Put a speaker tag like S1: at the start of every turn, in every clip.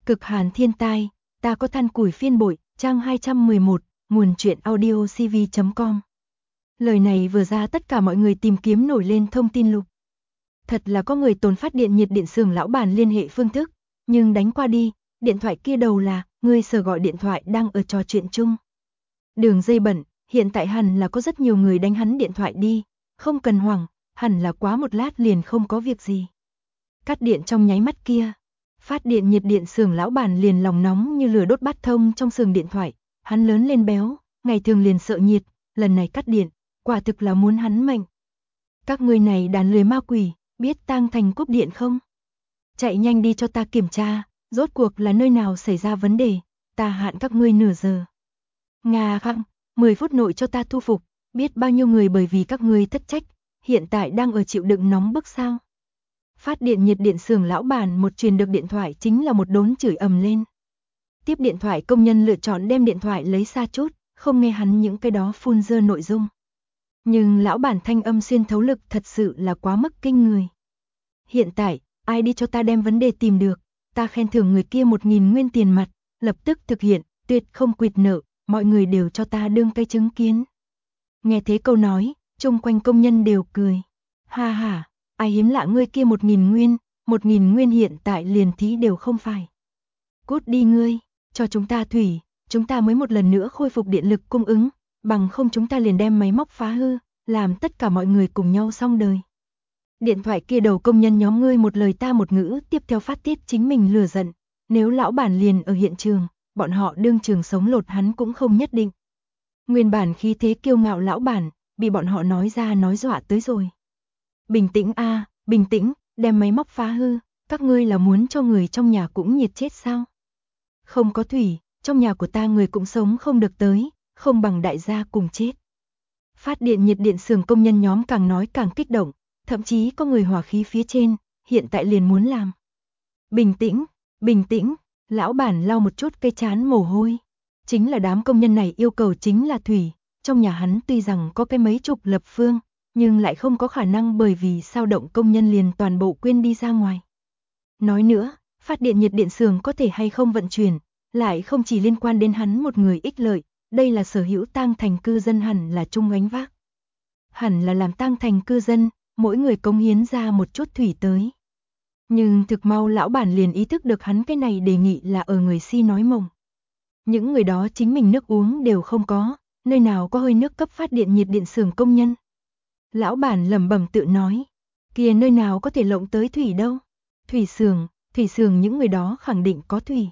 S1: Cực hàn thiên tai, ta có than củi phiên bội, trang 211, nguồn truyện audio cv.com. Lời này vừa ra tất cả mọi người tìm kiếm nổi lên thông tin lục. Thật là có người tồn phát điện nhiệt điện xưởng lão bản liên hệ phương thức, nhưng đánh qua đi, điện thoại kia đầu là, người sở gọi điện thoại đang ở trò chuyện chung. Đường dây bận, hiện tại hẳn là có rất nhiều người đánh hắn điện thoại đi, không cần hoảng, hẳn là quá một lát liền không có việc gì. Cắt điện trong nháy mắt kia, phát điện nhiệt điện xưởng lão bản liền lòng nóng như lửa đốt bát thông trong xưởng điện thoại, hắn lớn lên béo, ngày thường liền sợ nhiệt, lần này cắt điện, quả thực là muốn hắn mệnh. Các ngươi này đàn lười ma quỷ, biết Tang Thành cúp điện không? Chạy nhanh đi cho ta kiểm tra, rốt cuộc là nơi nào xảy ra vấn đề, ta hạn các ngươi nửa giờ. Nga khăng, 10 phút nội cho ta thu phục, biết bao nhiêu người bởi vì các ngươi thất trách, hiện tại đang ở chịu đựng nóng bức sao? Phát điện nhiệt điện xưởng lão bản một truyền được điện thoại chính là một đốn chửi ầm lên. Tiếp điện thoại công nhân lựa chọn đem điện thoại lấy xa chút, không nghe hắn những cái đó phun dơ nội dung. Nhưng lão bản thanh âm xuyên thấu lực thật sự là quá mức kinh người. Hiện tại, ai đi cho ta đem vấn đề tìm được, ta khen thưởng người kia 1.000 nguyên tiền mặt, lập tức thực hiện, tuyệt không quỵt nợ, mọi người đều cho ta đương cây chứng kiến. Nghe thế câu nói, chung quanh công nhân đều cười. Ha ha, ai hiếm lạ ngươi kia 1.000 nguyên, 1.000 nguyên hiện tại liền thí đều không phải. Cút đi ngươi, cho chúng ta thủy, chúng ta mới một lần nữa khôi phục điện lực cung ứng, bằng không chúng ta liền đem máy móc phá hư, làm tất cả mọi người cùng nhau xong đời. Điện thoại kia đầu công nhân nhóm ngươi một lời ta một ngữ tiếp theo phát tiết chính mình lừa giận, nếu lão bản liền ở hiện trường, bọn họ đương trường sống lột hắn cũng không nhất định. Nguyên bản khí thế kiêu ngạo lão bản, bị bọn họ nói ra nói dọa tới rồi. Bình tĩnh a, bình tĩnh, đem máy móc phá hư, các ngươi là muốn cho người trong nhà cũng nhiệt chết sao? Không có thủy, trong nhà của ta người cũng sống không được tới, không bằng đại gia cùng chết. Phát điện nhiệt điện xưởng công nhân nhóm càng nói càng kích động, thậm chí có người hỏa khí phía trên, hiện tại liền muốn làm. Bình tĩnh, lão bản lau một chút cây trán mồ hôi. Chính là đám công nhân này yêu cầu chính là thủy, trong nhà hắn tuy rằng có cái mấy chục lập phương, nhưng lại không có khả năng bởi vì sao động công nhân liền toàn bộ quên đi ra ngoài. Nói nữa, phát điện nhiệt điện xưởng có thể hay không vận chuyển, lại không chỉ liên quan đến hắn một người ích lợi, đây là sở hữu Tang Thành cư dân hẳn là chung gánh vác. Hẳn là làm Tang Thành cư dân, mỗi người cống hiến ra một chút thủy tới. Nhưng thực mau lão bản liền ý thức được hắn cái này đề nghị là ở người si nói mộng. Những người đó chính mình nước uống đều không có, nơi nào có hơi nước cấp phát điện nhiệt điện xưởng công nhân. Lão bản lẩm bẩm tự nói, kia nơi nào có thể lộng tới thủy đâu. Thủy xưởng những người đó khẳng định có thủy.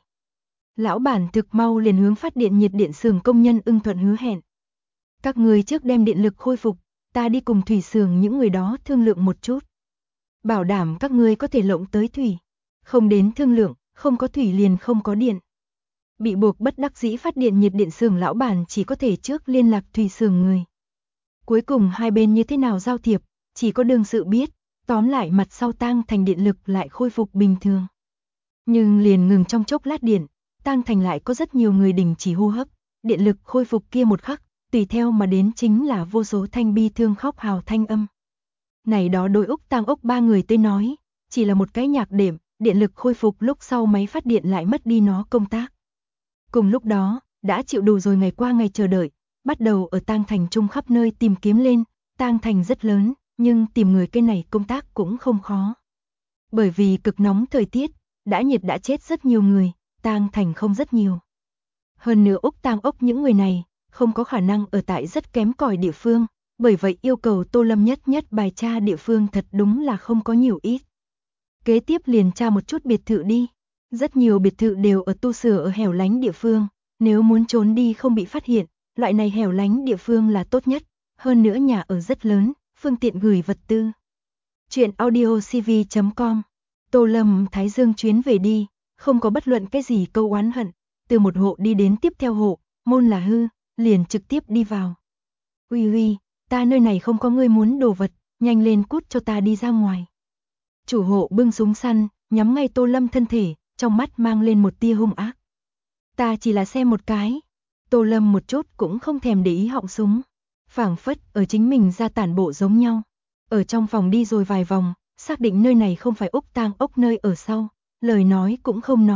S1: Lão bản thực mau liền hướng phát điện nhiệt điện xưởng công nhân ưng thuận hứa hẹn. Các người trước đem điện lực khôi phục, ta đi cùng thủy xưởng những người đó thương lượng một chút. Bảo đảm các ngươi có thể lộng tới thủy. Không đến thương lượng, không có thủy liền không có điện. Bị buộc bất đắc dĩ phát điện nhiệt điện xưởng lão bản chỉ có thể trước liên lạc thủy xưởng người. Cuối cùng hai bên như thế nào giao thiệp, chỉ có đương sự biết, tóm lại mặt sau Tang Thành điện lực lại khôi phục bình thường. Nhưng liền ngừng trong chốc lát điện, Tang Thành lại có rất nhiều người đình chỉ hô hấp, điện lực khôi phục kia một khắc, tùy theo mà đến chính là vô số thanh bi thương khóc hào thanh âm. Này đó đối Úc Tang Ốc ba người tới nói, chỉ là một cái nhạc đệm, điện lực khôi phục lúc sau máy phát điện lại mất đi nó công tác. Cùng lúc đó, đã chịu đủ rồi ngày qua ngày chờ đợi, bắt đầu ở Tang Thành chung khắp nơi tìm kiếm lên, Tang Thành rất lớn, nhưng tìm người cái này công tác cũng không khó. Bởi vì cực nóng thời tiết, đã nhiệt đã chết rất nhiều người, Tang Thành không rất nhiều. Hơn nữa Úc Tang Ốc những người này, không có khả năng ở tại rất kém cỏi địa phương, bởi vậy yêu cầu Tô Lâm nhất bài tra địa phương thật đúng là không có nhiều ít. Kế tiếp liền tra một chút biệt thự đi. Rất nhiều biệt thự đều ở tu sửa ở hẻo lánh địa phương, nếu muốn trốn đi không bị phát hiện, loại này hẻo lánh địa phương là tốt nhất, hơn nữa nhà ở rất lớn, phương tiện gửi vật tư. Chuyện audio cv.com. Tô Lâm Thái Dương chuyến về đi, không có bất luận cái gì câu oán hận, từ một hộ đi đến tiếp theo hộ, môn là hư, liền trực tiếp đi vào. Uy, ta nơi này không có ngươi muốn đồ vật, nhanh lên cút cho ta đi ra ngoài. Chủ hộ bưng súng săn, nhắm ngay Tô Lâm thân thể, trong mắt mang lên một tia hung ác. Ta chỉ là xem một cái. Tô Lâm một chút cũng không thèm để ý họng súng. Phảng phất ở chính mình ra tản bộ giống nhau. Ở trong phòng đi rồi vài vòng, xác định nơi này không phải Úc Tang Ốc nơi ở sau. Lời nói cũng không nói,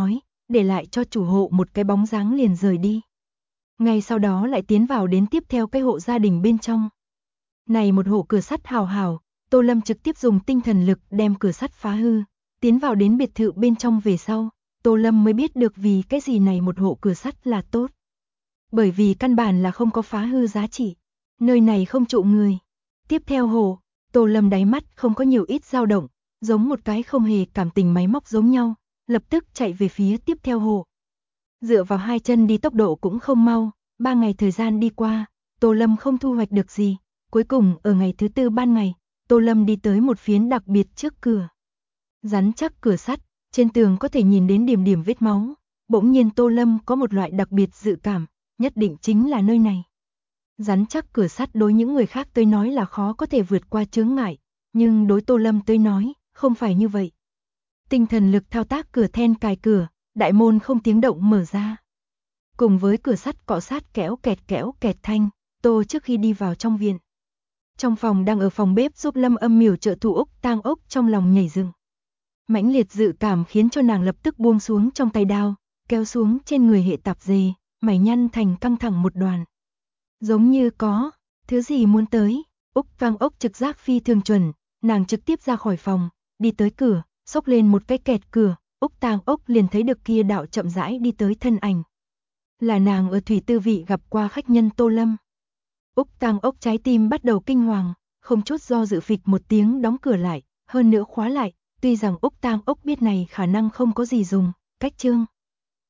S1: để lại cho chủ hộ một cái bóng dáng liền rời đi. Ngay sau đó lại tiến vào đến tiếp theo cái hộ gia đình bên trong. Này một hộ cửa sắt hào hào, Tô Lâm trực tiếp dùng tinh thần lực đem cửa sắt phá hư, tiến vào đến biệt thự bên trong về sau, Tô Lâm mới biết được vì cái gì này một hộ cửa sắt là tốt. Bởi vì căn bản là không có phá hư giá trị, nơi này không trụ người. Tiếp theo hộ, Tô Lâm đáy mắt không có nhiều ít dao động, giống một cái không hề cảm tình máy móc giống nhau, lập tức chạy về phía tiếp theo hộ. Dựa vào hai chân đi tốc độ cũng không mau, 3 ngày thời gian đi qua, Tô Lâm không thu hoạch được gì. Cuối cùng ở ngày thứ tư ban ngày, Tô Lâm đi tới một phiến đặc biệt trước cửa. Rắn chắc cửa sắt, trên tường có thể nhìn đến điểm điểm vết máu. Bỗng nhiên Tô Lâm có một loại đặc biệt dự cảm, nhất định chính là nơi này. Rắn chắc cửa sắt đối những người khác tới nói là khó có thể vượt qua chướng ngại, nhưng đối Tô Lâm tới nói, không phải như vậy. Tinh thần lực thao tác cửa then cài cửa, đại môn không tiếng động mở ra. Cùng với cửa sắt cọ sát kéo kẹt thanh, Tô trước khi đi vào trong viện. Trong phòng đang ở phòng bếp giúp Lâm Âm Miểu trợ thủ Úc Tang Ốc trong lòng nhảy dựng. Mãnh liệt dự cảm khiến cho nàng lập tức buông xuống trong tay đao, kéo xuống trên người hệ tạp dề, mày nhăn thành căng thẳng một đoàn. Giống như có thứ gì muốn tới, Úc Tang Ốc trực giác phi thường chuẩn, nàng trực tiếp ra khỏi phòng, đi tới cửa, xốc lên một cái kẹt cửa, Úc Tang Ốc liền thấy được kia đạo chậm rãi đi tới thân ảnh. Là nàng ở thủy tư vị gặp qua khách nhân Tô Lâm. Úc Tang Ốc trái tim bắt đầu kinh hoàng, không chút do dự phịch một tiếng đóng cửa lại, hơn nữa khóa lại, tuy rằng Úc Tang Ốc biết này khả năng không có gì dùng, cách chương.